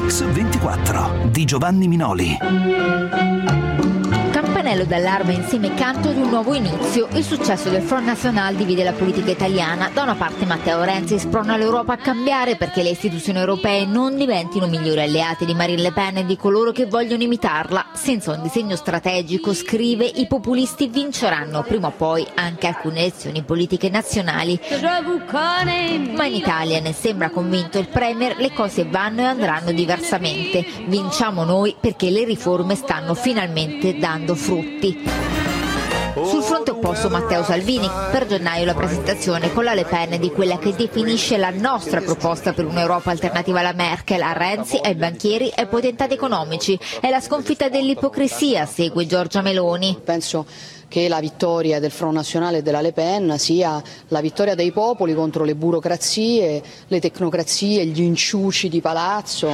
X24 di Giovanni Minoli. Campanello d'allarme insieme canto di un nuovo inizio. Il successo del Front National divide la politica italiana. Da una parte Matteo Renzi sprona l'Europa a cambiare perché le istituzioni europee non diventino migliori alleate di Marine Le Pen e di coloro che vogliono imitarla. Senza un disegno strategico, scrive, i populisti vinceranno prima o poi anche alcune elezioni politiche nazionali. Ma in Italia, ne sembra convinto il Premier, le cose vanno e andranno diversamente. Vinciamo noi perché le riforme stanno finalmente dando frutti. Sul fronte opposto Matteo Salvini, per gennaio la presentazione con la Le Pen di quella che definisce la nostra proposta per un'Europa alternativa alla Merkel, a Renzi, ai banchieri e ai potentati economici. È la sconfitta dell'ipocrisia, segue Giorgia Meloni. Penso che la vittoria del Front National e della Le Pen sia la vittoria dei popoli contro le burocrazie, le tecnocrazie, gli inciuci di palazzo.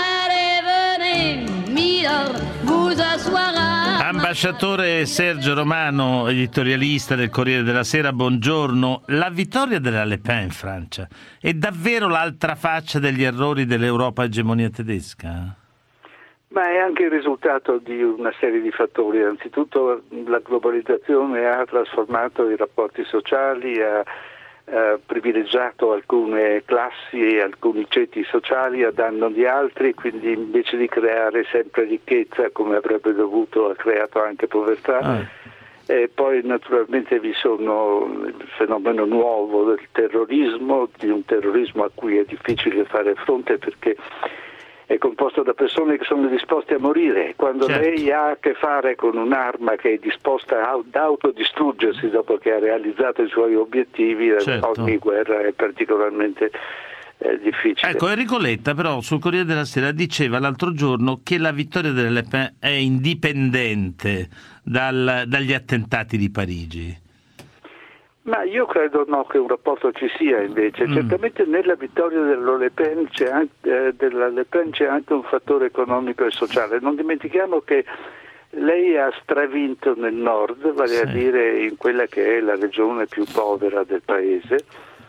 Ambasciatore Sergio Romano, editorialista del Corriere della Sera, buongiorno. La vittoria della Le Pen in Francia è davvero l'altra faccia degli errori dell'Europa egemonia tedesca? Ma è anche il risultato di una serie di fattori. Anzitutto la globalizzazione ha trasformato i rapporti sociali, ha privilegiato alcune classi e alcuni ceti sociali a danno di altri, quindi invece di creare sempre ricchezza come avrebbe dovuto, ha creato anche povertà. E poi naturalmente vi sono il fenomeno nuovo del terrorismo, di un terrorismo a cui è difficile fare fronte perché è composto da persone che sono disposte a morire. Quando lei ha a che fare con un'arma che è disposta ad autodistruggersi dopo che ha realizzato i suoi obiettivi, ogni guerra è particolarmente difficile. Ecco, Enrico Letta però sul Corriere della Sera diceva l'altro giorno che la vittoria delle Le Pen è indipendente dagli attentati di Parigi. Ma io credo che un rapporto ci sia invece. Certamente nella vittoria della Le Pen c'è anche un fattore economico e sociale. Non dimentichiamo che lei ha stravinto nel nord, vale a dire in quella che è la regione più povera del paese.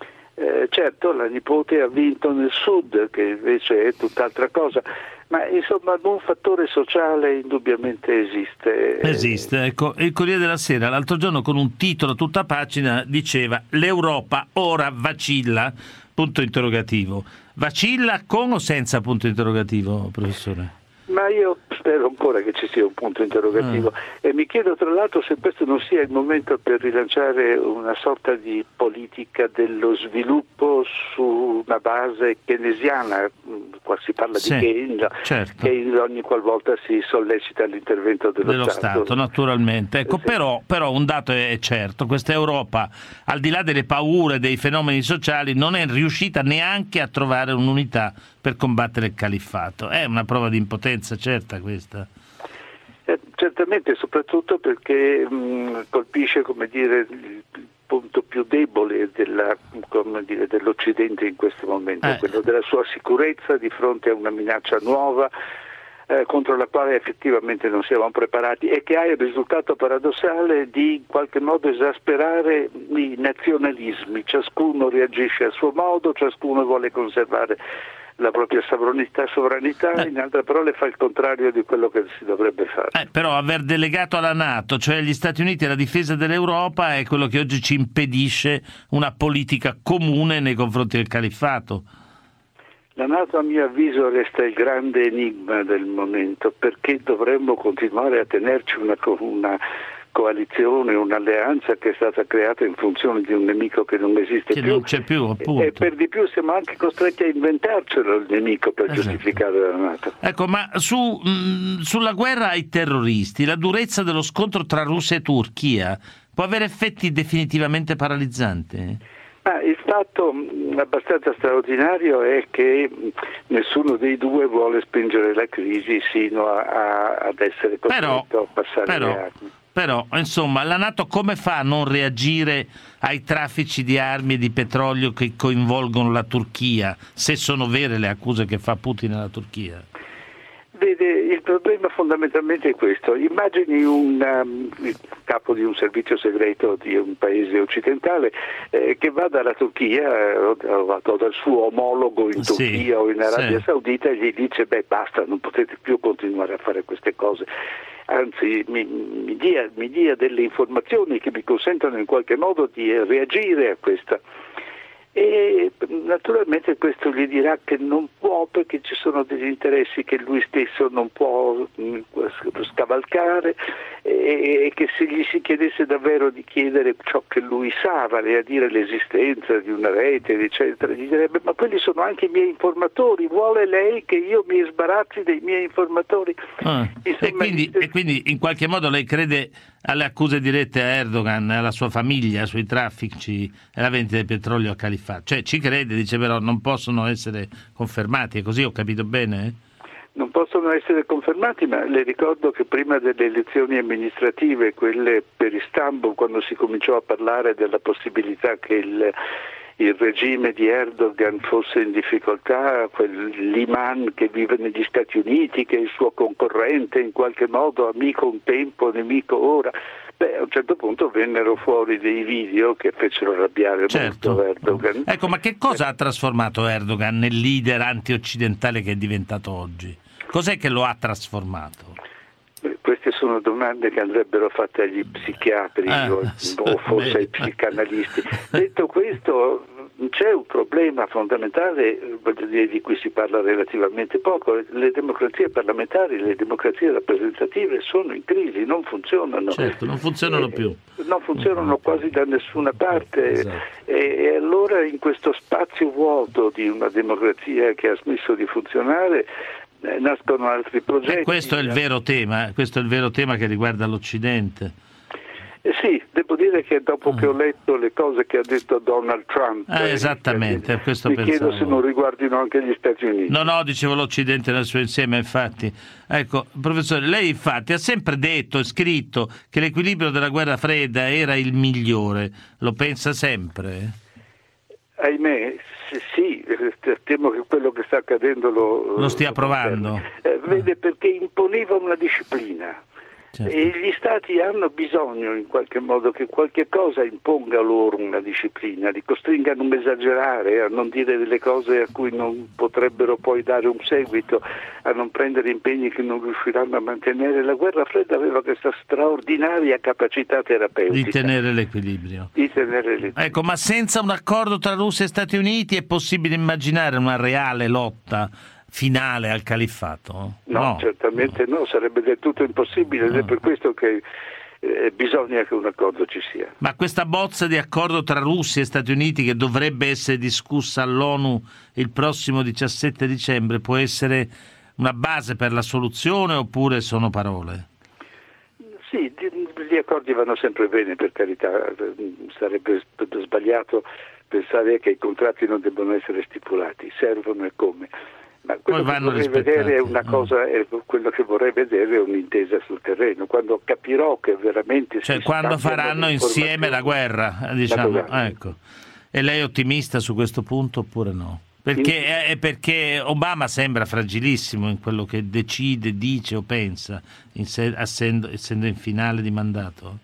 Certo, la nipote ha vinto nel sud, che invece è tutt'altra cosa. Ma insomma un fattore sociale indubbiamente esiste. Esiste, ecco, il Corriere della Sera l'altro giorno con un titolo a tutta pagina diceva l'Europa ora vacilla, punto interrogativo. Vacilla con o senza punto interrogativo, professore? Ma io spero ancora che ci sia un punto interrogativo e mi chiedo tra l'altro se questo non sia il momento per rilanciare una sorta di politica dello sviluppo su una base keynesiana. Qua si parla di Keynes, Keynes ogni qualvolta si sollecita l'intervento dello Stato. Naturalmente. Ecco, però un dato è certo, questa Europa, al di là delle paure, dei fenomeni sociali, non è riuscita neanche a trovare un'unità per combattere il califfato. È una prova di impotenza certa questa. Certamente, soprattutto perché colpisce, come dire, il punto più debole dell'Occidente in questo momento, quello della sua sicurezza di fronte a una minaccia nuova contro la quale effettivamente non siamo preparati e che ha il risultato paradossale di in qualche modo esasperare i nazionalismi. Ciascuno reagisce a suo modo, ciascuno vuole conservare la propria sovranità, in altre parole fa il contrario di quello che si dovrebbe fare. Però aver delegato alla NATO, cioè agli Stati Uniti, la difesa dell'Europa è quello che oggi ci impedisce una politica comune nei confronti del califfato. La NATO a mio avviso resta il grande enigma del momento, perché dovremmo continuare a tenerci una coalizione, un'alleanza che è stata creata in funzione di un nemico che non esiste più. Non c'è più, appunto. E per di più siamo anche costretti a inventarcelo il nemico per giustificare la NATO. Ecco, ma sulla guerra ai terroristi, la durezza dello scontro tra Russia e Turchia può avere effetti definitivamente paralizzanti? Il fatto abbastanza straordinario è che nessuno dei due vuole spingere la crisi sino ad essere costretto a passare le armi. Però, insomma, la NATO come fa a non reagire ai traffici di armi e di petrolio che coinvolgono la Turchia, se sono vere le accuse che fa Putin alla Turchia? Vede, il problema fondamentalmente è questo. Immagini il capo di un servizio segreto di un paese occidentale che va dalla Turchia o dal suo omologo in Turchia o in Arabia Saudita e gli dice basta, non potete più continuare a fare queste cose. Anzi, mi dia delle informazioni che mi consentono in qualche modo di reagire a questa. E naturalmente questo gli dirà che non può, perché ci sono degli interessi che lui stesso non può scavalcare, e che se gli si chiedesse davvero di chiedere ciò che lui sa, vale a dire l'esistenza di una rete, eccetera, gli direbbe ma quelli sono anche i miei informatori, vuole lei che io mi sbarazzi dei miei informatori? Insomma, e quindi in qualche modo lei crede alle accuse dirette a Erdogan e alla sua famiglia sui traffici e la vendita di petrolio a Califfato? Cioè ci crede, dice però non possono essere confermati, è così, ho capito bene? Non possono essere confermati, ma le ricordo che prima delle elezioni amministrative, quelle per Istanbul, quando si cominciò a parlare della possibilità che il regime di Erdogan fosse in difficoltà, l'imam che vive negli Stati Uniti, che è il suo concorrente in qualche modo, amico un tempo, nemico ora, a un certo punto vennero fuori dei video che fecero arrabbiare molto Erdogan. Ecco, ma che cosa ha trasformato Erdogan nel leader anti-occidentale che è diventato oggi? Cos'è che lo ha trasformato? Queste sono domande che andrebbero fatte agli psichiatri o forse ai psicanalisti. Detto questo, c'è un problema fondamentale, voglio dire, di cui si parla relativamente poco. Le democrazie parlamentari, le democrazie rappresentative sono in crisi, non funzionano. Certo, non funzionano più. Non funzionano quasi da nessuna parte. Esatto. E allora in questo spazio vuoto di una democrazia che ha smesso di funzionare nascono altri progetti. Questo è il vero tema, che riguarda l'Occidente. Sì, devo dire che dopo che ho letto le cose che ha detto Donald Trump, esattamente, questo mi pensavo. chiedo se non riguardino anche gli Stati Uniti. No, dicevo l'Occidente nel suo insieme, infatti. Ecco, professore, lei infatti ha sempre detto e scritto che l'equilibrio della guerra fredda era il migliore. Lo pensa sempre? Ahimè, sì, temo che quello che sta accadendo lo stia provando. Vede, perché imponeva una disciplina. Certo. E gli Stati hanno bisogno in qualche modo che qualche cosa imponga loro una disciplina, li costringa a non esagerare, a non dire delle cose a cui non potrebbero poi dare un seguito, a non prendere impegni che non riusciranno a mantenere. La guerra fredda aveva questa straordinaria capacità terapeutica di tenere l'equilibrio. Ecco, ma senza un accordo tra Russia e Stati Uniti è possibile immaginare una reale lotta finale al califfato? No, certamente no, sarebbe del tutto impossibile ed è per questo che bisogna che un accordo ci sia. Ma questa bozza di accordo tra Russia e Stati Uniti, che dovrebbe essere discussa all'ONU il prossimo 17 dicembre, può essere una base per la soluzione oppure sono parole? Sì, gli accordi vanno sempre bene, per carità, sarebbe sbagliato pensare che i contratti non debbano essere stipulati, servono e come. Ma quello che vorrei vedere è una cosa, quello che vorrei vedere è un'intesa sul terreno, quando capirò che veramente quando faranno insieme la guerra, diciamo. Ecco. E lei è ottimista su questo punto oppure no? Perché Obama sembra fragilissimo in quello che decide, dice o pensa, essendo in finale di mandato.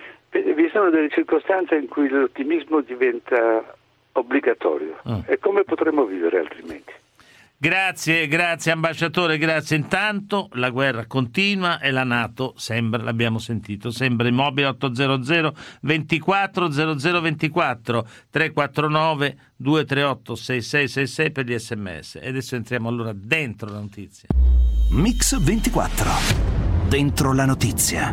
Vi sono delle circostanze in cui l'ottimismo diventa obbligatorio. E come potremmo vivere altrimenti? Grazie ambasciatore, grazie. Intanto la guerra continua e la NATO sembra, l'abbiamo sentito, sembra immobile. 800 24 0024 349 238 6666 per gli SMS. E adesso entriamo allora dentro la notizia. Mix 24, dentro la notizia.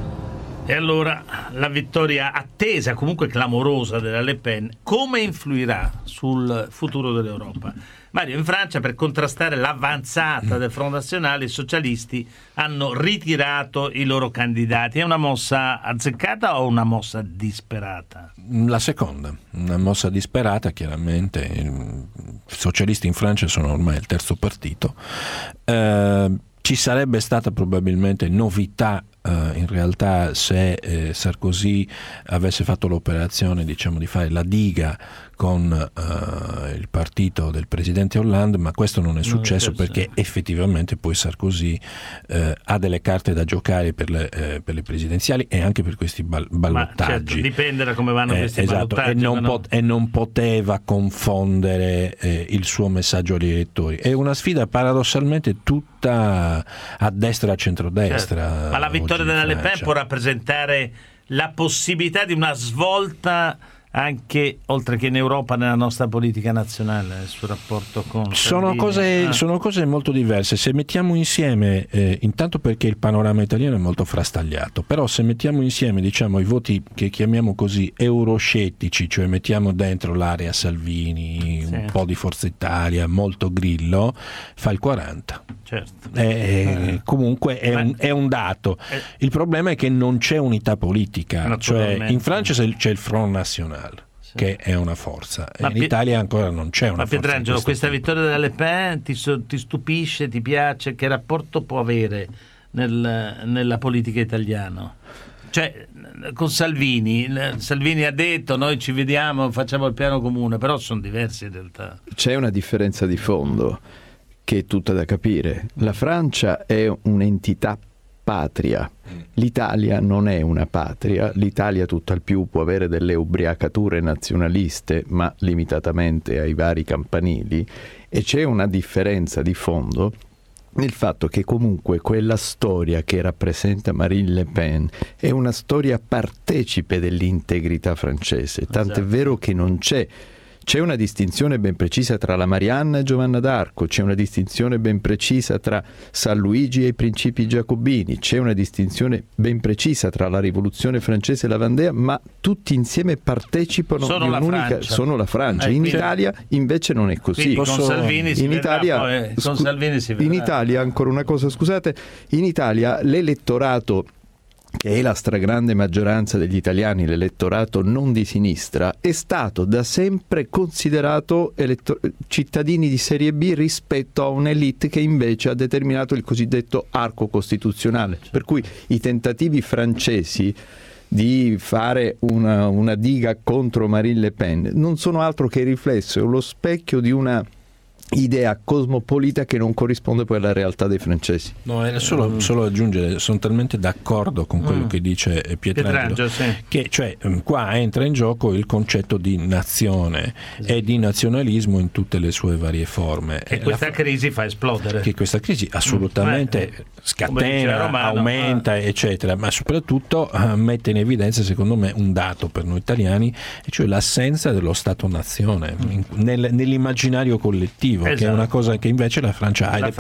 E allora la vittoria attesa, comunque clamorosa, della Le Pen, come influirà sul futuro dell'Europa? Mario, in Francia, per contrastare l'avanzata del Front National, i socialisti hanno ritirato i loro candidati. È una mossa azzeccata o una mossa disperata? La seconda, una mossa disperata, chiaramente. I socialisti in Francia sono ormai il terzo partito. Ci sarebbe stata probabilmente novità in realtà se Sarkozy avesse fatto l'operazione, diciamo, di fare la diga con il partito del presidente Hollande, ma questo non è successo perché effettivamente poi Sarkozy ha delle carte da giocare per le presidenziali e anche per questi ballottaggi. Certo, dipende da come vanno questi ballottaggi. E non poteva confondere il suo messaggio agli elettori. È una sfida paradossalmente tutta a destra e a centrodestra. Certo. Ma la vittoria della Le Pen può rappresentare la possibilità di una svolta anche, oltre che in Europa, nella nostra politica nazionale, il suo rapporto con sono cose molto diverse. Se mettiamo insieme, intanto perché il panorama italiano è molto frastagliato, però se mettiamo insieme, diciamo, i voti che chiamiamo così euroscettici, cioè mettiamo dentro l'area Salvini, un po' di Forza Italia, molto Grillo, fa il 40. Certo. Comunque è un dato. Il problema è che non c'è unità politica, cioè in Francia c'è il Front National, che è una forza, in Italia ancora non c'è una forza. Ma Pietrangelo, questa vittoria della Le Pen ti stupisce, ti piace? Che rapporto può avere nella politica italiana? Cioè, con Salvini ha detto noi ci vediamo, facciamo il piano comune, però sono diversi in realtà. C'è una differenza di fondo che è tutta da capire. La Francia è un'entità patria, l'Italia non è una patria, l'Italia tutt'al più può avere delle ubriacature nazionaliste, ma limitatamente ai vari campanili, e c'è una differenza di fondo nel fatto che comunque quella storia che rappresenta Marine Le Pen è una storia partecipe dell'integrità francese, tant'è vero che non c'è una distinzione ben precisa tra la Marianna e Giovanna d'Arco, c'è una distinzione ben precisa tra San Luigi e i principi giacobini, c'è una distinzione ben precisa tra la rivoluzione francese e la Vendée, ma tutti insieme partecipano di un'unica, sono la Francia. In Italia invece non è così. Con Salvini si vedrà. In Italia, ancora una cosa, scusate, in Italia l'elettorato, che è la stragrande maggioranza degli italiani, l'elettorato non di sinistra, è stato da sempre considerato cittadini di serie B rispetto a un'elite che invece ha determinato il cosiddetto arco costituzionale. Per cui i tentativi francesi di fare una diga contro Marine Le Pen non sono altro che il riflesso, lo specchio di una idea cosmopolita che non corrisponde poi alla realtà dei francesi. No, era solo aggiungere, sono talmente d'accordo con quello che dice Pietrangelo, che cioè qua entra in gioco il concetto di nazione e di nazionalismo in tutte le sue varie forme. E questa crisi fa esplodere. Che questa crisi assolutamente scatena, aumenta, eccetera, ma soprattutto mette in evidenza, secondo me, un dato per noi italiani, e cioè l'assenza dello Stato-nazione nell'immaginario collettivo. Che è una cosa che invece la Francia ha, ed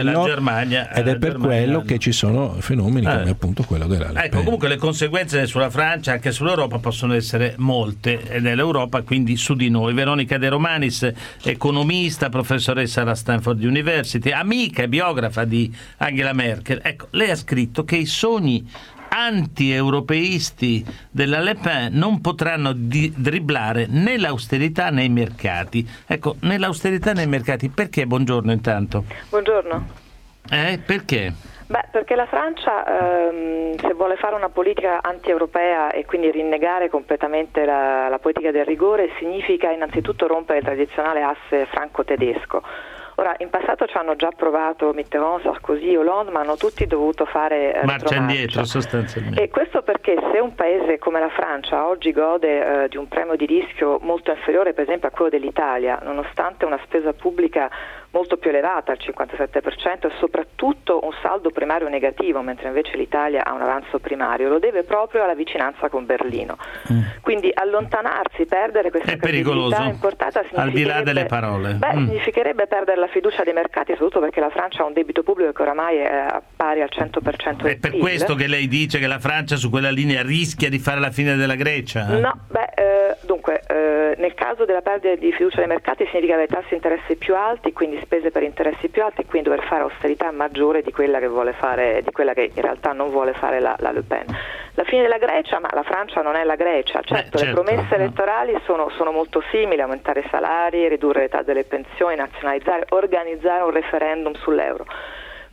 è per quello che ci sono fenomeni come appunto quello della Le Pen. Comunque le conseguenze sulla Francia, anche sull'Europa, possono essere molte, e nell'Europa quindi su di noi. Veronica De Romanis, economista, professoressa alla Stanford University, amica e biografa di Angela Merkel. Ecco, lei ha scritto che i sogni anti-europeisti della Le Pen non potranno dribblare né l'austerità né i mercati. Ecco, nell'austerità nei mercati, perché? Buongiorno intanto. Buongiorno. Perché? Perché la Francia, se vuole fare una politica anti-europea e quindi rinnegare completamente la politica del rigore, significa innanzitutto rompere il tradizionale asse franco-tedesco. Ora, in passato ci hanno già provato Mitterrand, Sarkozy, Hollande, ma hanno tutti dovuto fare marcia indietro sostanzialmente. E questo perché se un paese come la Francia oggi gode di un premio di rischio molto inferiore per esempio a quello dell'Italia, nonostante una spesa pubblica molto più elevata, al 57%, e soprattutto un saldo primario negativo, mentre invece l'Italia ha un avanzo primario, lo deve proprio alla vicinanza con Berlino. Quindi allontanarsi, perdere questa credibilità importata, al di là delle parole. Significherebbe perdere la fiducia dei mercati, soprattutto perché la Francia ha un debito pubblico che oramai è pari al 100% del È per PIL. questo che lei dice che la Francia su quella linea rischia di fare la fine della Grecia? Dunque, nel caso della perdita di fiducia dei mercati significa avere tassi di interesse più alti, quindi spese per interessi più alti, e quindi dover fare austerità maggiore di quella che vuole fare, di quella che in realtà non vuole fare la Le Pen. La fine della Grecia, ma la Francia non è la Grecia. Certo, le promesse elettorali sono molto simili: aumentare i salari, ridurre l'età delle pensioni, nazionalizzare, organizzare un referendum sull'euro.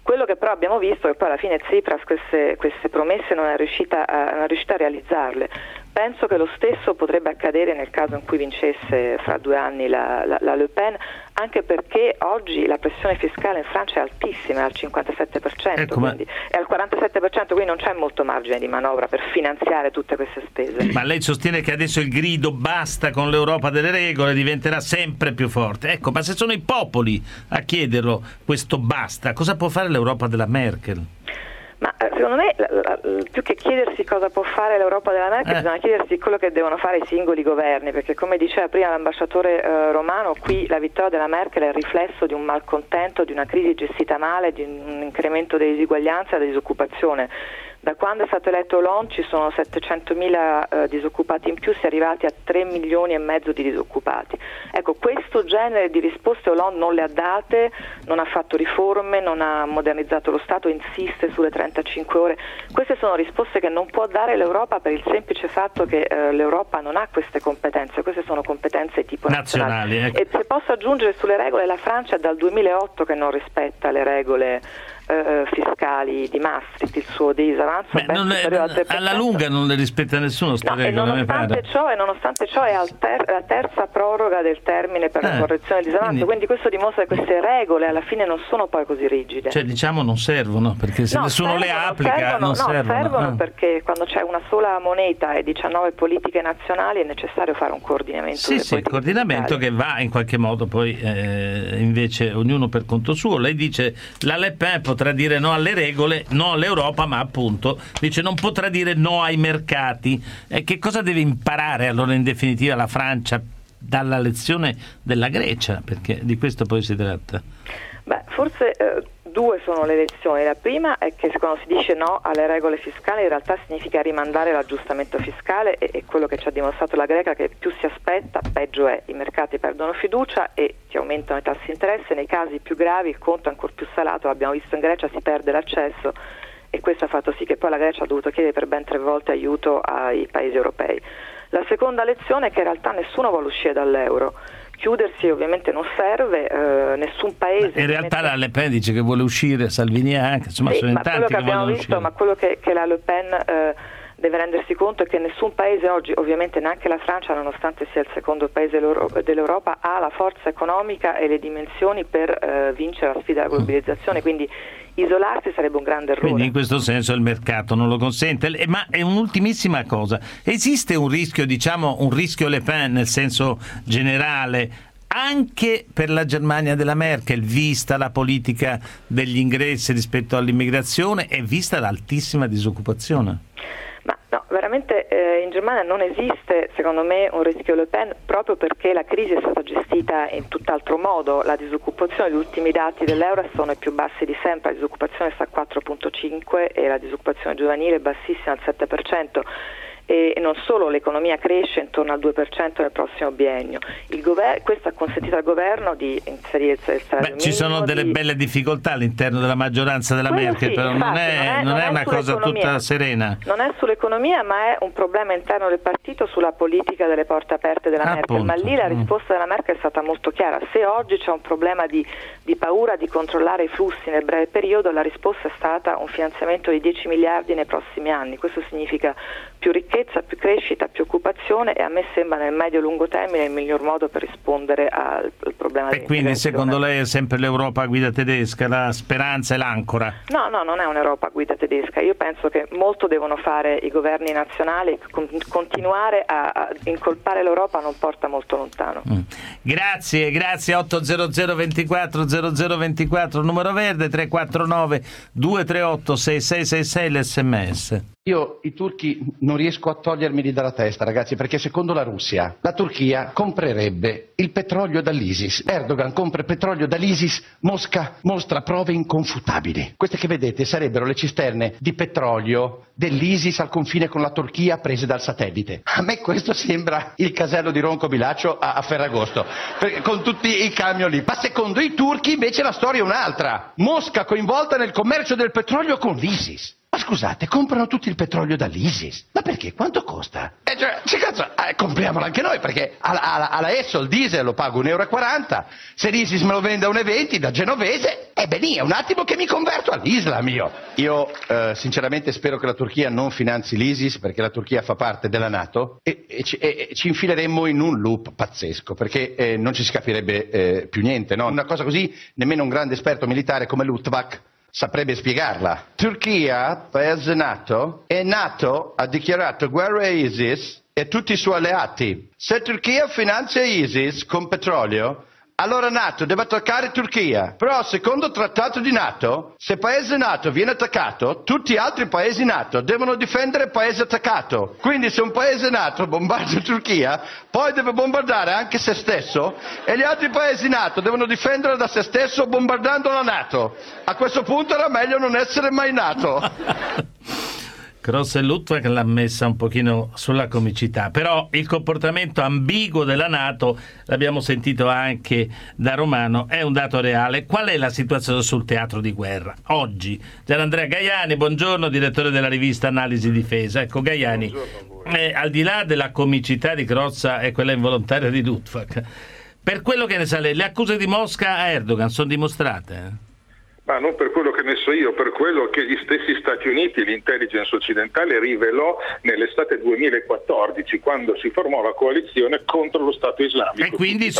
Quello che però abbiamo visto è che poi alla fine Tsipras queste promesse non è riuscita a realizzarle. Penso che lo stesso potrebbe accadere nel caso in cui vincesse fra 2 anni la Le Pen, anche perché oggi la pressione fiscale in Francia è altissima, è al 57%, quindi è al 47%, quindi non c'è molto margine di manovra per finanziare tutte queste spese. Ma lei sostiene che adesso il grido basta con l'Europa delle regole diventerà sempre più forte. Ecco, ma se sono i popoli a chiederlo questo basta, cosa può fare l'Europa della Merkel? Ma secondo me più che chiedersi cosa può fare l'Europa della Merkel, bisogna chiedersi quello che devono fare i singoli governi, perché come diceva prima l'ambasciatore romano, qui la vittoria della Merkel è il riflesso di un malcontento, di una crisi gestita male, di un incremento delle disuguaglianze e della disoccupazione. Da quando è stato eletto Hollande ci sono 700.000 disoccupati in più, si è arrivati a 3 milioni e mezzo di disoccupati. Ecco, questo genere di risposte Hollande non le ha date, non ha fatto riforme, non ha modernizzato lo Stato, insiste sulle 35 ore. Queste sono risposte che non può dare l'Europa per il semplice fatto che l'Europa non ha queste competenze, queste sono competenze tipo nazionali. Ecco. E se posso aggiungere sulle regole, la Francia è dal 2008 che non rispetta le regole fiscali di Maastricht, il suo disavanzo alla lunga non le rispetta nessuno, e nonostante ciò è la terza proroga del termine per la correzione del disavanzo, quindi questo dimostra che queste regole alla fine non sono poi così rigide. Cioè diciamo non servono, perché se nessuno le applica non servono perché quando c'è una sola moneta e 19 politiche nazionali è necessario fare un coordinamento. Il coordinamento che va in qualche modo poi invece ognuno per conto suo. Lei dice la Le Pen potrà dire no alle regole, no all'Europa, ma appunto dice non potrà dire no ai mercati. Che cosa deve imparare allora in definitiva la Francia dalla lezione della Grecia? Perché di questo poi si tratta. Forse 2 sono le lezioni. La prima è che quando si dice no alle regole fiscali in realtà significa rimandare l'aggiustamento fiscale, e quello che ci ha dimostrato la Grecia che più si aspetta peggio è, i mercati perdono fiducia e ti aumentano i tassi di interesse, nei casi più gravi il conto è ancora più salato, l'abbiamo visto in Grecia, si perde l'accesso e questo ha fatto sì che poi la Grecia ha dovuto chiedere per ben 3 volte aiuto ai paesi europei. La seconda lezione è che in realtà nessuno vuole uscire dall'euro. Chiudersi ovviamente non serve, nessun paese. In realtà la Le Pen dice che vuole uscire, Salvini anche, insomma sono in tanti che vogliono uscire. Ma quello che la Le Pen deve rendersi conto è che nessun paese oggi, ovviamente neanche la Francia, nonostante sia il secondo paese dell'Europa, ha la forza economica e le dimensioni per vincere la sfida della globalizzazione, quindi isolarsi sarebbe un grande errore. Quindi in questo senso il mercato non lo consente. Ma è un'ultimissima cosa, esiste un rischio, diciamo un rischio Le Pen nel senso generale anche per la Germania della Merkel, vista la politica degli ingressi rispetto all'immigrazione e vista l'altissima disoccupazione? Ma no, veramente in Germania non esiste secondo me un rischio Le Pen, proprio perché la crisi è stata gestita in tutt'altro modo. La disoccupazione, gli ultimi dati dell'euro sono i più bassi di sempre, la disoccupazione sta a 4,5 e la disoccupazione giovanile è bassissima al 7%. E non solo, l'economia cresce intorno al 2% nel prossimo biennio. Questo ha consentito al governo di inserire il salario minimo. Ci sono delle belle difficoltà all'interno della maggioranza della Merkel, però non è una cosa tutta serena. Non è sull'economia, ma è un problema interno del partito sulla politica delle porte aperte della Merkel. Ma lì la risposta della Merkel è stata molto chiara. Se oggi c'è un problema di paura di controllare i flussi nel breve periodo, la risposta è stata un finanziamento di 10 miliardi nei prossimi anni. Questo significa più ricchezza, più crescita, più occupazione e a me sembra nel medio-lungo termine il miglior modo per rispondere al problema dell'immigrazione. E quindi secondo lei è sempre l'Europa a guida tedesca, la speranza e l'ancora? No, non è un'Europa a guida tedesca. Io penso che molto devono fare i governi nazionali, continuare a incolpare l'Europa non porta molto lontano. Grazie 800 24 0024 numero verde, 349 238 6666 l'SMS. Io i turchi non riesco a togliermeli dalla testa, ragazzi, perché secondo la Russia la Turchia comprerebbe il petrolio dall'ISIS. Erdogan compra petrolio dall'ISIS, Mosca mostra prove inconfutabili. Queste che vedete sarebbero le cisterne di petrolio dell'ISIS al confine con la Turchia prese dal satellite. A me questo sembra il casello di Ronco Bilaccio a Ferragosto, con tutti i camion lì. Ma secondo i turchi invece la storia è un'altra. Mosca coinvolta nel commercio del petrolio con l'ISIS. Ma scusate, comprano tutto il petrolio dall'ISIS. Ma perché? Quanto costa? Compriamolo anche noi, perché alla ESSO il diesel lo pago 1,40 €, se l'ISIS me lo vende a 1,20 € da genovese, lì è un attimo che mi converto all'Islam io. Io sinceramente spero che la Turchia non finanzi l'ISIS, perché la Turchia fa parte della NATO e ci infileremmo in un loop pazzesco, perché non ci si capirebbe più niente, no? Una cosa così nemmeno un grande esperto militare come Luttwak saprebbe spiegarla. Turchia, paese NATO, e NATO ha dichiarato guerra a ISIS e tutti i suoi alleati. Se Turchia finanzia ISIS con petrolio, allora NATO deve attaccare Turchia. Però secondo il trattato di NATO, se paese NATO viene attaccato, tutti gli altri paesi NATO devono difendere il paese attaccato. Quindi se un paese NATO bombarda Turchia, poi deve bombardare anche se stesso, e gli altri paesi NATO devono difendere da se stesso bombardando la NATO. A questo punto era meglio non essere mai NATO. Cross e Luttwak l'ha messa un pochino sulla comicità, però il comportamento ambiguo della NATO, l'abbiamo sentito anche da Romano, è un dato reale. Qual è la situazione sul teatro di guerra oggi? Gianandrea Gaiani, buongiorno, direttore della rivista Analisi Difesa. Ecco Gaiani, al di là della comicità di Crozza e quella involontaria di Luttwak, per quello che ne sa lei, le accuse di Mosca a Erdogan sono dimostrate? Ma non per quello che ne so io, per quello che gli stessi Stati Uniti, l'intelligence occidentale rivelò nell'estate 2014, quando si formò la coalizione contro lo Stato islamico. E quindi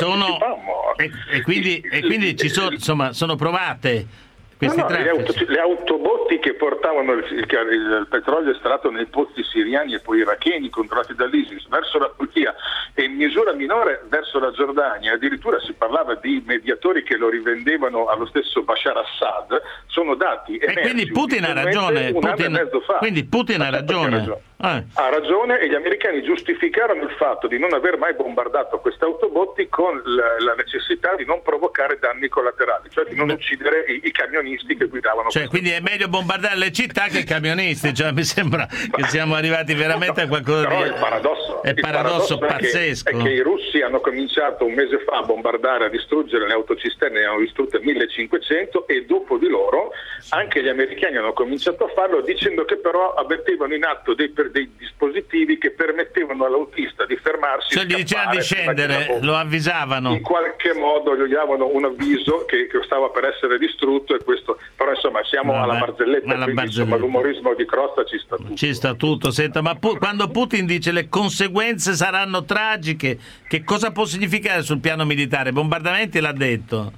quindi ci sono, insomma, sono provate questi traffici. Le autobotti che portavano il petrolio estratto nei pozzi siriani e poi iracheni controllati dall'ISIS verso la Turchia e in misura minore verso la Giordania, addirittura si parlava di mediatori che lo rivendevano allo stesso Bashar Assad, sono dati emersi. E quindi Putin ha ragione. Quindi Putin ha ragione. Ha ragione, e gli americani giustificarono il fatto di non aver mai bombardato questi autobotti con la necessità di non provocare danni collaterali, cioè di non uccidere i camionisti che guidavano. Cioè, quindi è meglio bombardare le città che i camionisti, cioè mi sembra che siamo arrivati veramente a qualcosa però di... il paradosso pazzesco è che i russi hanno cominciato un mese fa a bombardare, a distruggere le autocisterne, ne hanno distrutte 1500, e dopo di loro anche gli americani hanno cominciato a farlo, dicendo che però avvertivano in atto dei dispositivi che permettevano all'autista di fermarsi, cioè gli dicevano di scendere, lo avvisavano, in qualche modo gli davano un avviso che stava per essere distrutto, e questo, però insomma siamo alla barzelletta, quindi insomma l'umorismo di Crozza ci sta tutto. Senta, ma quando Putin dice le conseguenze saranno tragiche, che cosa può significare sul piano militare? Bombardamenti l'ha detto.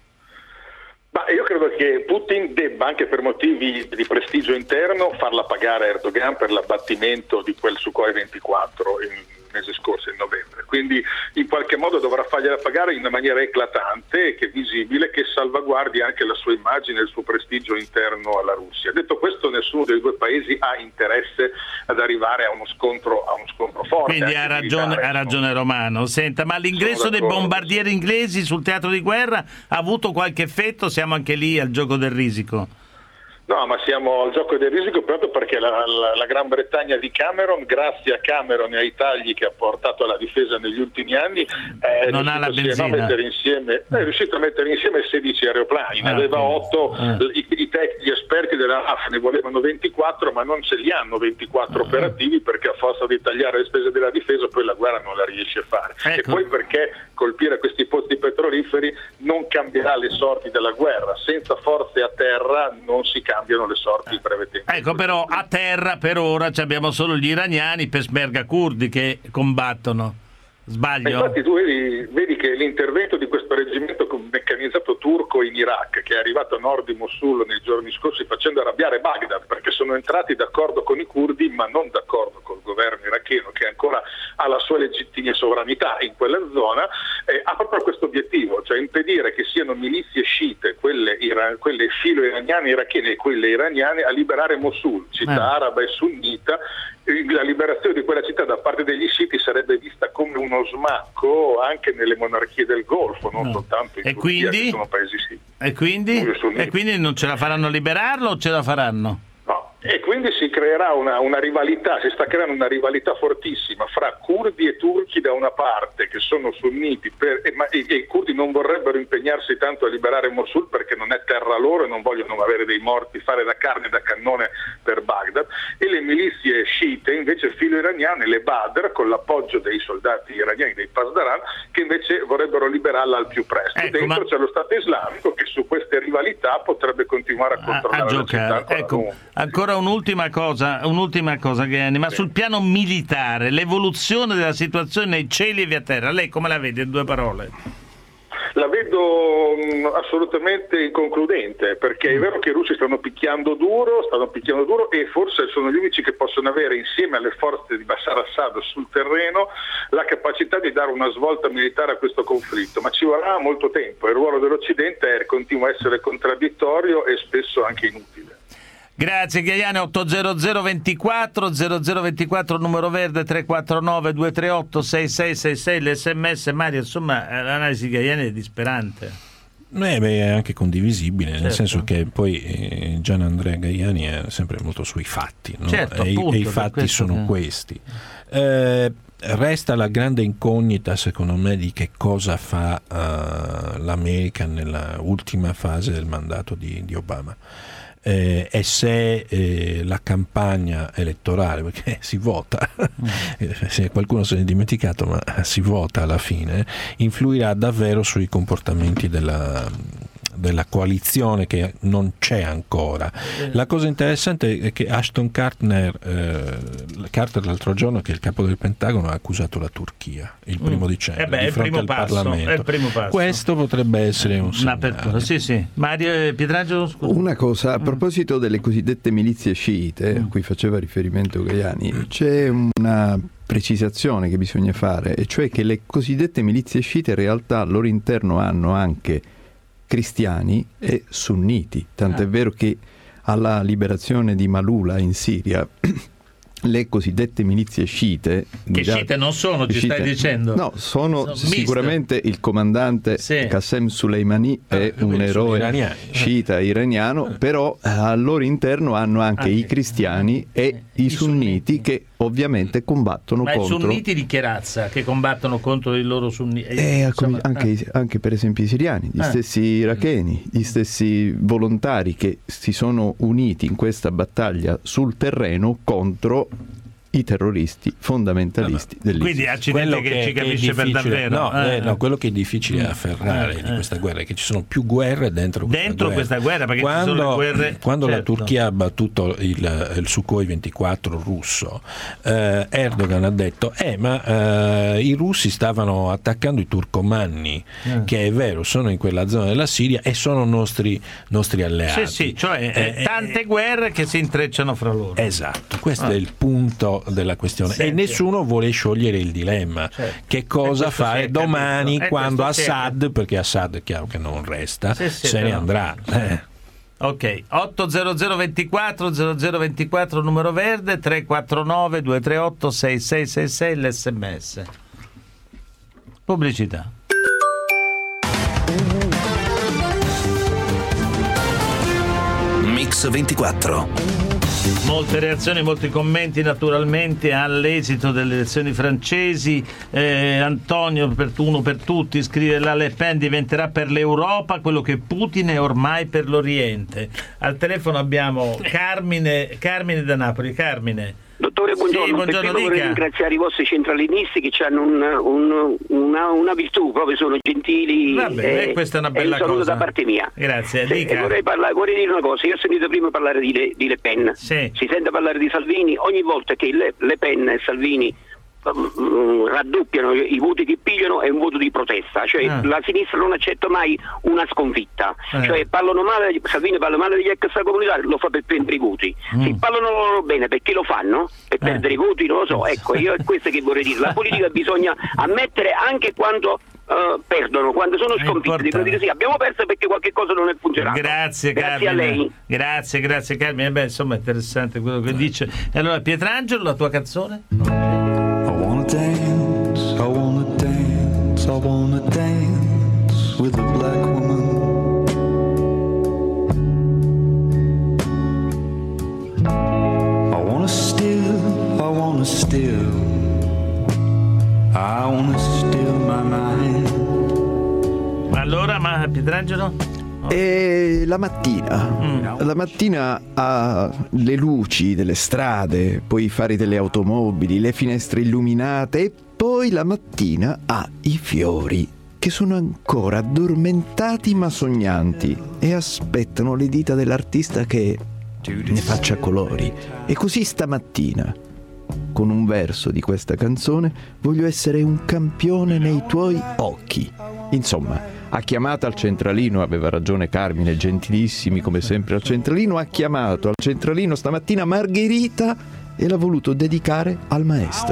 Ma io credo che Putin debba, anche per motivi di prestigio interno, farla pagare Erdogan per l'abbattimento di quel Sukhoi 24 il mese scorso, in novembre. Quindi in qualche modo dovrà fargliela pagare in una maniera eclatante, che visibile, che salvaguardi anche la sua immagine e il suo prestigio interno alla Russia. Detto questo, nessuno dei due paesi ha interesse ad arrivare a uno scontro forte. Quindi ha ragione Romano. Senta, ma l'ingresso dei bombardieri inglesi sul teatro di guerra ha avuto qualche effetto? Siamo anche lì al gioco del risico? No, ma siamo al gioco del risico proprio perché la Gran Bretagna di Cameron, grazie a Cameron e ai tagli che ha portato alla difesa negli ultimi anni, è riuscito a mettere insieme 16 aeroplani, ne aveva 8, gli esperti della RAF ne volevano 24, ma non ce li hanno 24 operativi, perché a forza di tagliare le spese della difesa poi la guerra non la riesce a fare. E poi perché colpire questi pozzi petroliferi non cambierà le sorti della guerra, senza forze a terra non si cambiano le sorti in breve tempo. Ecco, però a terra per ora abbiamo solo gli iraniani, peshmerga curdi, che combattono. Sbaglio? Infatti tu vedi che l'intervento di questo reggimento meccanizzato turco in Iraq, che è arrivato a nord di Mosul nei giorni scorsi facendo arrabbiare Baghdad, perché sono entrati d'accordo con i curdi ma non d'accordo col governo iracheno, che ancora ha la sua legittima sovranità in quella zona, ha proprio questo obiettivo, cioè impedire che siano milizie sciite, quelle filo-iraniane irachene e quelle iraniane, a liberare Mosul, città araba e sunnita. La liberazione di quella città da parte degli sciiti sarebbe vista come uno smacco anche nelle monarchie del Golfo, non soltanto in Turchia, che sono paesi sciiti. E quindi non ce la faranno liberarlo o ce la faranno? No, E quindi si creerà una rivalità, si sta creando una rivalità fortissima fra curdi e turchi da una parte, che sono sunniti, e i curdi non vorrebbero impegnarsi tanto a liberare Mosul perché non è terra loro e non vogliono avere dei morti, fare da carne da cannone per Baghdad, e le milizie sciite invece filo-iraniane, le Badr, con l'appoggio dei soldati iraniani, dei Pasdaran, che invece vorrebbero liberarla al più presto. Dentro c'è lo Stato islamico che su queste rivalità potrebbe continuare a controllare la città. Ancora un'ultima cosa Gheiani, ma sul piano militare, l'evoluzione della situazione nei cieli e via terra, lei come la vede in 2 parole? La vedo assolutamente inconcludente, perché è vero che i russi stanno picchiando duro e forse sono gli unici che possono avere, insieme alle forze di Bashar Assad sul terreno, la capacità di dare una svolta militare a questo conflitto, ma ci vorrà molto tempo. Il ruolo dell'Occidente continua a essere contraddittorio e spesso anche inutile. Grazie Gheiani. 80024 numero verde, 349 238 6666 l'SMS. Mario, insomma l'analisi Gheiani è disperante. È anche condivisibile, nel senso che poi Gian Andrea Gheiani è sempre molto sui fatti, no? E i fatti sono questi. Resta la grande incognita, secondo me, di che cosa fa l'America nella ultima fase del mandato di Obama. E se la campagna elettorale, perché si vota, se qualcuno se ne è dimenticato, ma si vota alla fine, influirà davvero sui comportamenti della coalizione che non c'è ancora. La cosa interessante è che Ashton Carter l'altro giorno, che è il capo del Pentagono, ha accusato la Turchia il 1 dicembre di fronte al Parlamento. È il primo passo. Questo potrebbe essere un segnale. Sì. Mario Pietrangelo, scusa. Una cosa, a proposito delle cosiddette milizie sciite a cui faceva riferimento Gheiani, c'è una precisazione che bisogna fare, e cioè che le cosiddette milizie sciite in realtà al loro interno hanno anche cristiani e sunniti, tant'è vero che alla liberazione di Malula in Siria le cosiddette milizie sciite, che sciite non sono, ci stai dicendo? No, sono sicuramente il comandante Qasem Soleimani è un eroe sciita iraniano, però al loro interno hanno anche i cristiani e i sunniti che ovviamente combattono contro. Ma i sunniti di che razza che combattono contro i loro sunniti? Anche per esempio i siriani, gli stessi iracheni, gli stessi volontari che si sono uniti in questa battaglia sul terreno contro i terroristi fondamentalisti dell'ISIS. Quindi accidente che ci capisce per davvero. No, quello che è difficile afferrare di questa guerra è che ci sono più guerre dentro questa guerra, perché quando, ci sono le guerre, quando la Turchia ha battuto il Sukhoi 24 russo, Erdogan ha detto ma i russi stavano attaccando i turcomanni, che è vero, sono in quella zona della Siria e sono nostri alleati. Cioè tante guerre che si intrecciano fra loro. Esatto, questo è il punto della questione. E nessuno vuole sciogliere il dilemma, che cosa fare domani quando Assad, perché Assad è chiaro che non resta, se ne andrà. Ok, 80024 numero verde, 349 238 6666 l'SMS. Pubblicità. Mix 24. Molte reazioni, molti commenti naturalmente all'esito delle elezioni francesi. Antonio, uno per tutti, scrive: la Le Pen diventerà per l'Europa quello che Putin è ormai per l'Oriente. Al telefono abbiamo Carmine da Napoli. Carmine. Dottore, buongiorno. Per primo vorrei ringraziare i vostri centralinisti che hanno una virtù, proprio sono gentili. Questa è una bella cosa. Un saluto cosa da parte mia. Grazie. Vorrei dire una cosa. Io ho sentito prima parlare di Le Pen. Si sente parlare di Salvini. Ogni volta che Le Pen e Salvini raddoppiano i voti che pigliano è un voto di protesta, cioè la sinistra non accetta mai una sconfitta, cioè Salvini parla male degli extracomunitari, lo fa per prendere i voti, se parlano loro bene perché lo fanno? Per perdere i voti? Non lo so, ecco, io è questo che vorrei dire, la politica bisogna ammettere anche quando perdono, quando sono sconfitti, devono dire sì, abbiamo perso perché qualche cosa non è funzionato. Grazie a lei. Grazie Carmine. Insomma è interessante quello che dice. E allora Pietrangelo, la tua canzone? I wanna dance with a black woman. Pietrangelo? E la mattina ha le luci delle strade, poi i fari delle automobili, le finestre illuminate, e poi la mattina ha i fiori che sono ancora addormentati ma sognanti e aspettano le dita dell'artista che ne faccia colori. E così stamattina, con un verso di questa canzone, voglio essere un campione nei tuoi occhi. Insomma, ha chiamato al centralino, aveva ragione Carmine, gentilissimi come sempre al centralino, ha chiamato al centralino stamattina Margherita e l'ha voluto dedicare al maestro.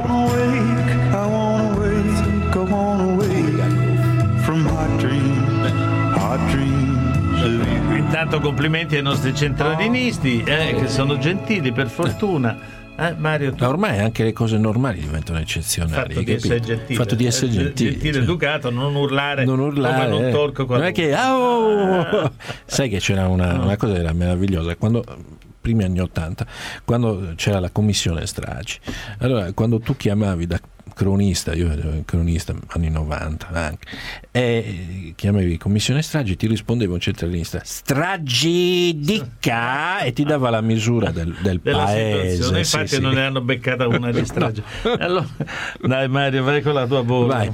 Intanto complimenti ai nostri centralinisti, che sono gentili, per fortuna. Mario, ormai anche le cose normali diventano eccezionali. Il fatto di essere gentile, educato, non urlare come non torco non è che sai che c'era una cosa era meravigliosa quando primi anni 80, quando c'era la commissione stragi. Allora, quando tu chiamavi da cronista, io ero cronista anni 90 anche, e chiamavi commissione stragi, ti rispondeva un centralinista stragidica e ti dava la misura del paese. Infatti sì. Non ne hanno beccata una di stragi. No. Allora, dai Mario, vai con la tua voce. Vai.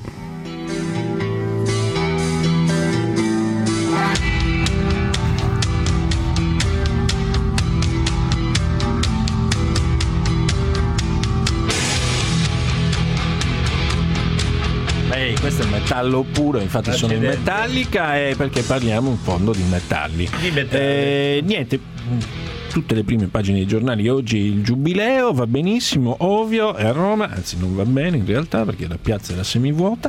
Questo è metallo puro, infatti sono in Metallica, perché parliamo in fondo di metalli. Niente, tutte le prime pagine dei giornali oggi il giubileo, va benissimo, ovvio, è a Roma, anzi non va bene in realtà perché la piazza era semivuota,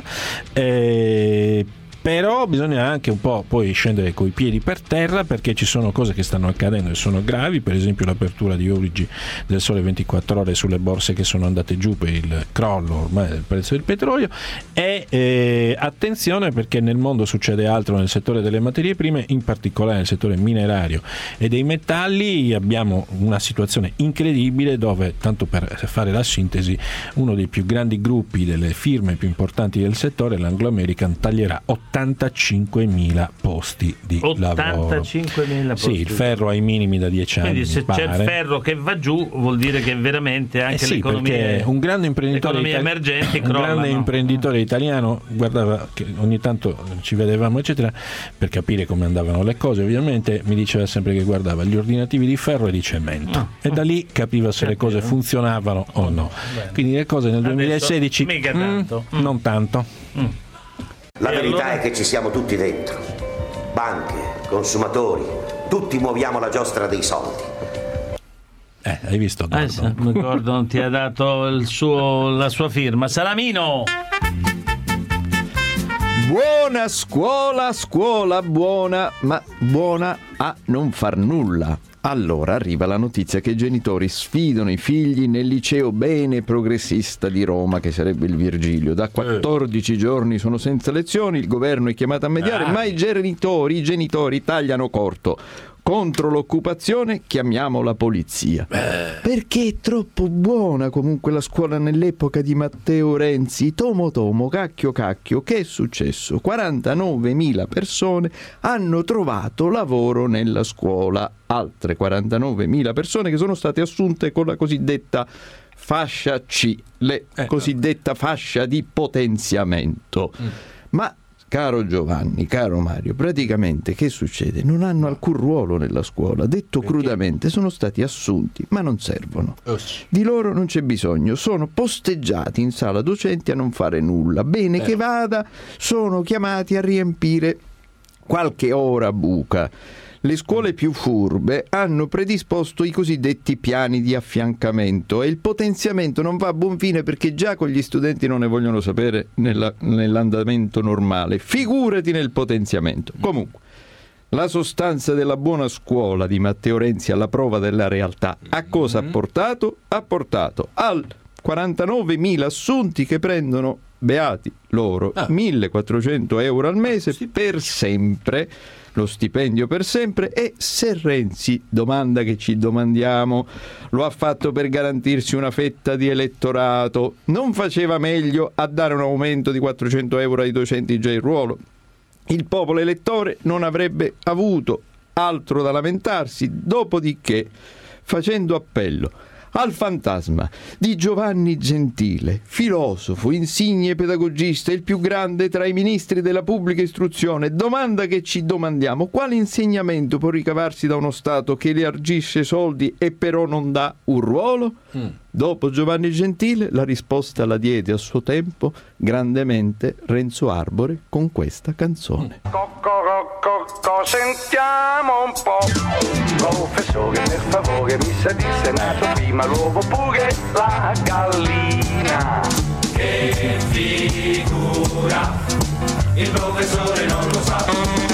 però bisogna anche un po' poi scendere coi piedi per terra, perché ci sono cose che stanno accadendo e sono gravi, per esempio l'apertura di oggi del Sole 24 Ore sulle borse che sono andate giù per il crollo ormai del prezzo del petrolio, e attenzione perché nel mondo succede altro nel settore delle materie prime, in particolare nel settore minerario e dei metalli. Abbiamo una situazione incredibile dove, tanto per fare la sintesi, uno dei più grandi gruppi delle firme più importanti del settore, l'Anglo American, taglierà 85.000 posti di lavoro. 85.000 posti. Sì, il ferro ai minimi da 10 anni. Quindi se c'è il ferro che va giù vuol dire che veramente anche l'economia, un grande imprenditore emergente un grande imprenditore italiano guardava, che ogni tanto ci vedevamo eccetera, per capire come andavano le cose, ovviamente mi diceva sempre che guardava gli ordinativi di ferro e di cemento e da lì capiva se le cose funzionavano o no. Quindi le cose nel 2016 non tanto. La verità è che ci siamo tutti dentro, banche, consumatori, tutti muoviamo la giostra dei soldi. Hai visto? Gordon ti ha dato la sua firma. Salamino! Buona scuola buona, ma buona a non far nulla. Allora arriva la notizia che i genitori sfidano i figli nel liceo bene progressista di Roma, che sarebbe il Virgilio. Da 14 giorni sono senza lezioni, il governo è chiamato a mediare, ma i genitori tagliano corto. Contro l'occupazione chiamiamo la polizia. Perché è troppo buona comunque la scuola nell'epoca di Matteo Renzi. Tomo, cacchio, che è successo? 49.000 persone hanno trovato lavoro nella scuola. Altre 49.000 persone che sono state assunte con la cosiddetta fascia C, cosiddetta fascia di potenziamento. Ma caro Giovanni, caro Mario, praticamente che succede? Non hanno alcun ruolo nella scuola. Detto crudamente, sono stati assunti, ma non servono. Di loro non c'è bisogno. Sono posteggiati in sala docenti a non fare nulla. Bene che vada, sono chiamati a riempire qualche ora buca. Le scuole più furbe hanno predisposto i cosiddetti piani di affiancamento e il potenziamento non va a buon fine perché già con gli studenti non ne vogliono sapere nell'andamento normale. Figurati nel potenziamento. Comunque, la sostanza della buona scuola di Matteo Renzi alla prova della realtà. A cosa ha portato? Ha portato al 49.000 assunti che prendono, beati loro, 1.400 euro al mese per sempre. Lo stipendio per sempre. E se Renzi, domanda che ci domandiamo, lo ha fatto per garantirsi una fetta di elettorato, non faceva meglio a dare un aumento di 400 euro ai docenti già in ruolo? il popolo elettore non avrebbe avuto altro da lamentarsi, dopodiché, facendo appello al fantasma di Giovanni Gentile, filosofo, insigne pedagogista, il più grande tra i ministri della pubblica istruzione, domanda che ci domandiamo: quale insegnamento può ricavarsi da uno Stato che elargisce soldi e però non dà un ruolo? Dopo Giovanni Gentile la risposta la diede a suo tempo grandemente Renzo Arbore con questa canzone. Sentiamo un po', professore, per favore, mi sa di Senato prima l'uovo pure la gallina. Che figura, il professore non lo sa.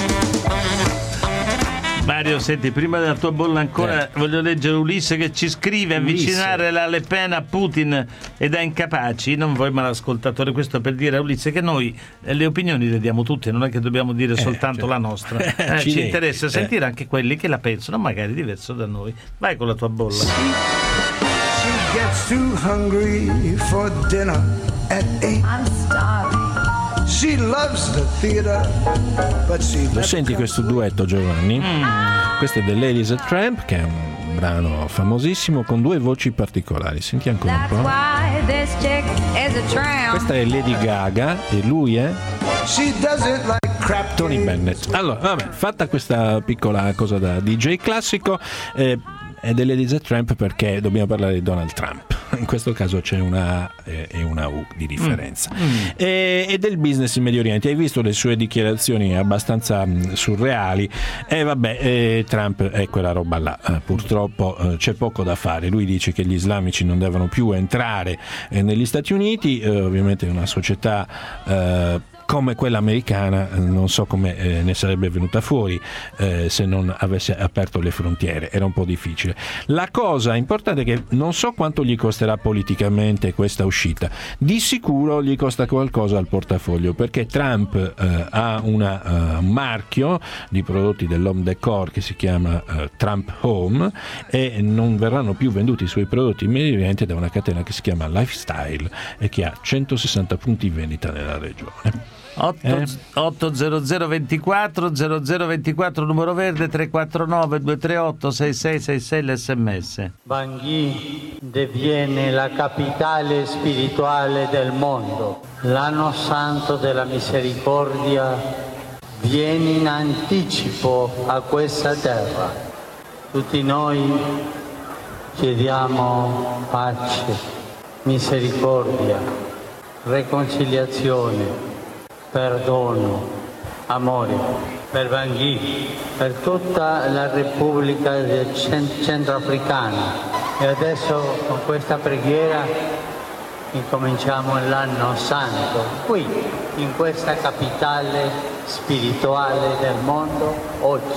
Mario, senti, prima della tua bolla ancora voglio leggere Ulisse che ci scrive: avvicinare la Le Pen a Putin e da incapaci. Non voi ma l'ascoltatore, questo per dire a Ulisse che noi le opinioni le diamo tutte, non è che dobbiamo dire soltanto la nostra. Ci interessa sentire anche quelli che la pensano magari diverso da noi. Vai con la tua bolla. She gets too hungry for dinner at 8. I'm starving. She loves the theater, but she... Lo senti questo duetto, Giovanni? Questo è dell'Ladies a Tramp, che è un brano famosissimo con due voci particolari. Senti ancora un po'. Questa è Lady Gaga e lui è Tony Bennett. Allora, vabbè, fatta questa piccola cosa da DJ classico, è dell'Ladies a Tramp perché dobbiamo parlare di Donald Trump. In questo caso c'è una A e una U di differenza. E del business in Medio Oriente. Hai visto le sue dichiarazioni abbastanza surreali. Trump è quella roba là. Purtroppo c'è poco da fare. Lui dice che gli islamici non devono più entrare negli Stati Uniti. Ovviamente è una società come quella americana, non so come ne sarebbe venuta fuori se non avesse aperto le frontiere. Era un po' difficile. La cosa importante è che non so quanto gli costerà politicamente questa uscita. Di sicuro gli costa qualcosa al portafoglio, perché Trump ha un marchio di prodotti dell'home decor che si chiama Trump Home, e non verranno più venduti i suoi prodotti in Medio Oriente da una catena che si chiama Lifestyle e che ha 160 punti vendita nella regione. 80024 0024 numero verde, 349 238 6666 l'SMS. Bangui diviene la capitale spirituale del mondo. L'anno santo della misericordia viene in anticipo a questa terra. Tutti noi chiediamo pace, misericordia, riconciliazione, perdono, amore per Bangui, per tutta la Repubblica Centroafricana. E adesso con questa preghiera incominciamo l'anno santo qui, in questa capitale spirituale del mondo oggi.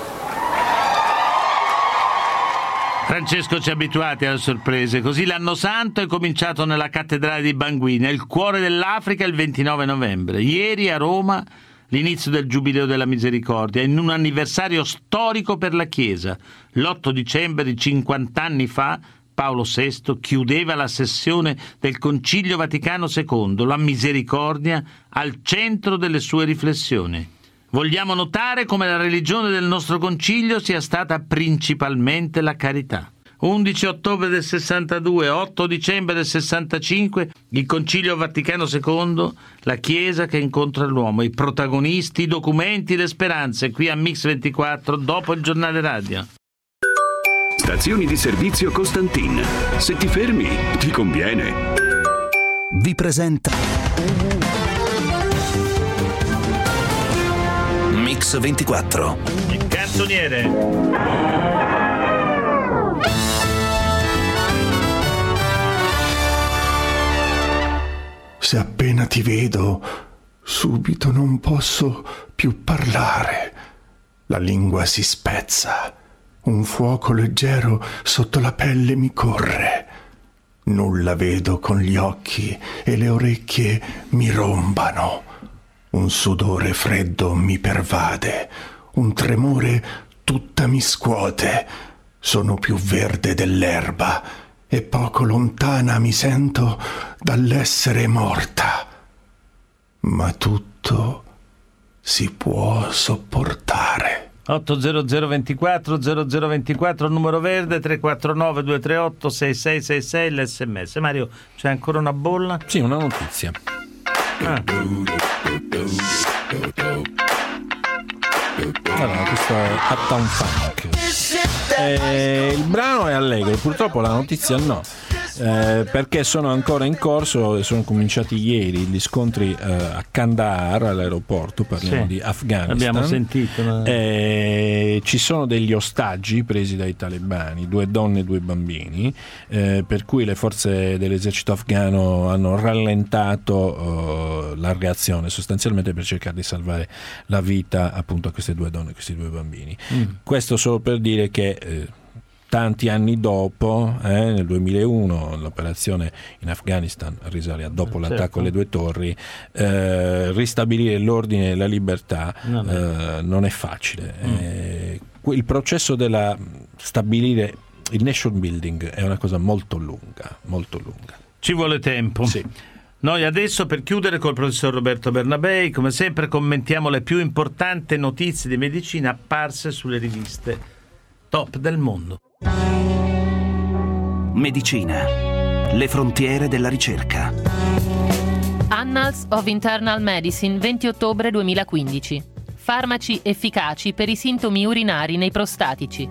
Francesco, ci abituati alle sorprese. Così l'anno santo è cominciato nella cattedrale di Bangui, nel cuore dell'Africa, il 29 novembre. Ieri a Roma l'inizio del Giubileo della Misericordia, in un anniversario storico per la Chiesa. L'8 dicembre di 50 anni fa Paolo VI chiudeva la sessione del Concilio Vaticano II, la misericordia al centro delle sue riflessioni. Vogliamo notare come la religione del nostro concilio sia stata principalmente la carità. 11 ottobre del 62, 8 dicembre del 65, il Concilio Vaticano II, la Chiesa che incontra l'uomo, i protagonisti, i documenti, le speranze, qui a Mix 24, dopo il giornale radio. Stazioni di servizio Costantin. Se ti fermi, ti conviene. Vi presenta Mix 24. Il canzoniere. Se appena ti vedo, subito non posso più parlare. La lingua si spezza, un fuoco leggero sotto la pelle mi corre. Nulla vedo con gli occhi e le orecchie mi rombano. Un sudore freddo mi pervade, un tremore tutta mi scuote. Sono più verde dell'erba e poco lontana mi sento dall'essere morta. Ma tutto si può sopportare. 80024 0024, numero verde, 349 238 6666, l'SMS. Mario, c'è ancora una bolla? Sì, una notizia. Allora, questo è Uptown Funk. Il brano è allegro, purtroppo la notizia no. Perché sono ancora in corso e sono cominciati ieri gli scontri a Kandahar, all'aeroporto, parliamo di Afghanistan. Abbiamo sentito. Ci sono degli ostaggi presi dai talebani, 2 donne e 2 bambini, per cui le forze dell'esercito afghano hanno rallentato la reazione, sostanzialmente per cercare di salvare la vita appunto a queste 2 donne e questi 2 bambini. Questo solo per dire che tanti anni dopo, nel 2001, l'operazione in Afghanistan risale a dopo l'attacco alle 2 torri, ristabilire l'ordine e la libertà non è facile. Il processo della stabilire il nation building è una cosa molto lunga, molto lunga. Ci vuole tempo. Sì. Noi adesso, per chiudere, col professor Roberto Bernabei, come sempre commentiamo le più importanti notizie di medicina apparse sulle riviste top del mondo. Medicina. Le frontiere della ricerca. Annals of Internal Medicine, 20 ottobre 2015. Farmaci efficaci per i sintomi urinari nei prostatici.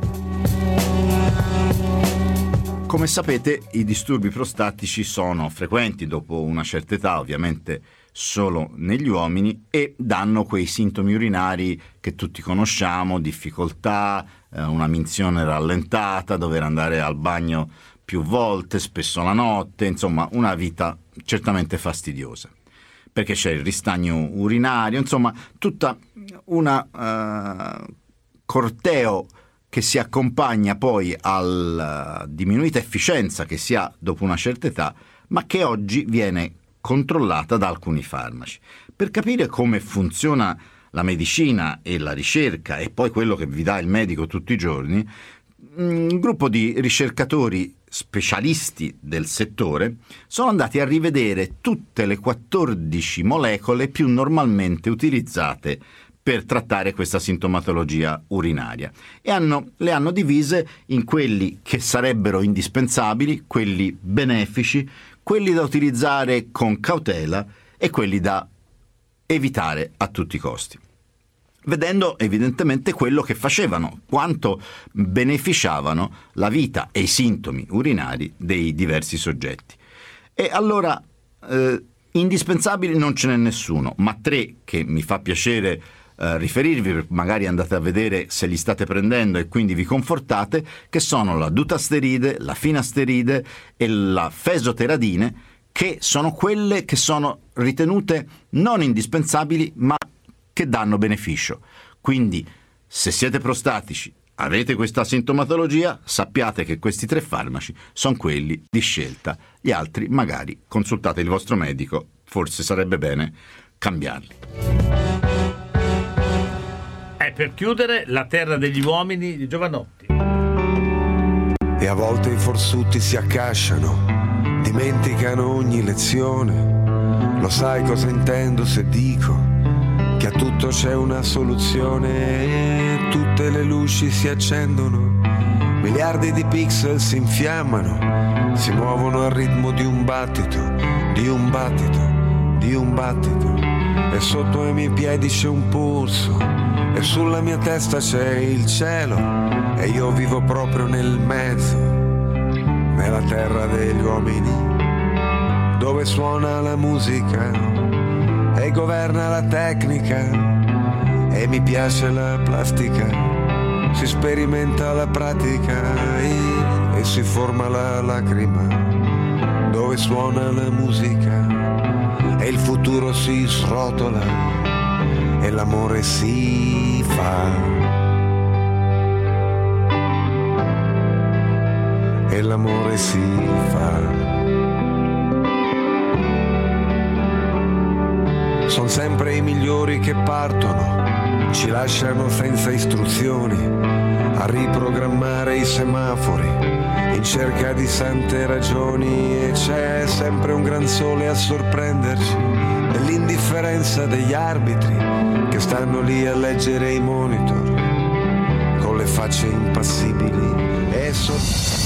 Come sapete, i disturbi prostatici sono frequenti dopo una certa età, ovviamente solo negli uomini, e danno quei sintomi urinari che tutti conosciamo: difficoltà, una minzione rallentata, dover andare al bagno più volte, spesso la notte, insomma una vita certamente fastidiosa, perché c'è il ristagno urinario, insomma tutta una corteo che si accompagna poi alla diminuita efficienza che si ha dopo una certa età, ma che oggi viene controllata da alcuni farmaci. Per capire come funziona la medicina e la ricerca, e poi quello che vi dà il medico tutti i giorni, un gruppo di ricercatori specialisti del settore sono andati a rivedere tutte le 14 molecole più normalmente utilizzate per trattare questa sintomatologia urinaria e le hanno divise in quelli che sarebbero indispensabili, quelli benefici, quelli da utilizzare con cautela e quelli da evitare a tutti i costi, vedendo evidentemente quello che facevano, quanto beneficiavano la vita e i sintomi urinari dei diversi soggetti. E allora indispensabili non ce n'è nessuno, ma 3 che mi fa piacere riferirvi, magari andate a vedere se li state prendendo e quindi vi confortate, che sono la dutasteride, la finasteride e la fesoteradine, che sono quelle che sono ritenute non indispensabili ma che danno beneficio. Quindi se siete prostatici, avete questa sintomatologia, sappiate che questi 3 farmaci sono quelli di scelta. Gli altri magari consultate il vostro medico, forse sarebbe bene cambiarli. E per chiudere, La terra degli uomini di Giovanotti. E a volte i forzuti si accasciano, dimenticano ogni lezione. Lo sai cosa intendo se dico che a tutto c'è una soluzione? Tutte le luci si accendono, miliardi di pixel si infiammano, si muovono al ritmo di un battito, di un battito, di un battito. E sotto ai miei piedi c'è un polso, e sulla mia testa c'è il cielo, e io vivo proprio nel mezzo, nella terra degli uomini, dove suona la musica e governa la tecnica, e mi piace la plastica, si sperimenta la pratica e si forma la lacrima, dove suona la musica e il futuro si srotola e l'amore si fa, e l'amore si fa. Sono sempre i migliori che partono, ci lasciano senza istruzioni a riprogrammare i semafori in cerca di sante ragioni, e c'è sempre un gran sole a sorprenderci, e l'indifferenza degli arbitri che stanno lì a leggere i monitor con le facce impassibili e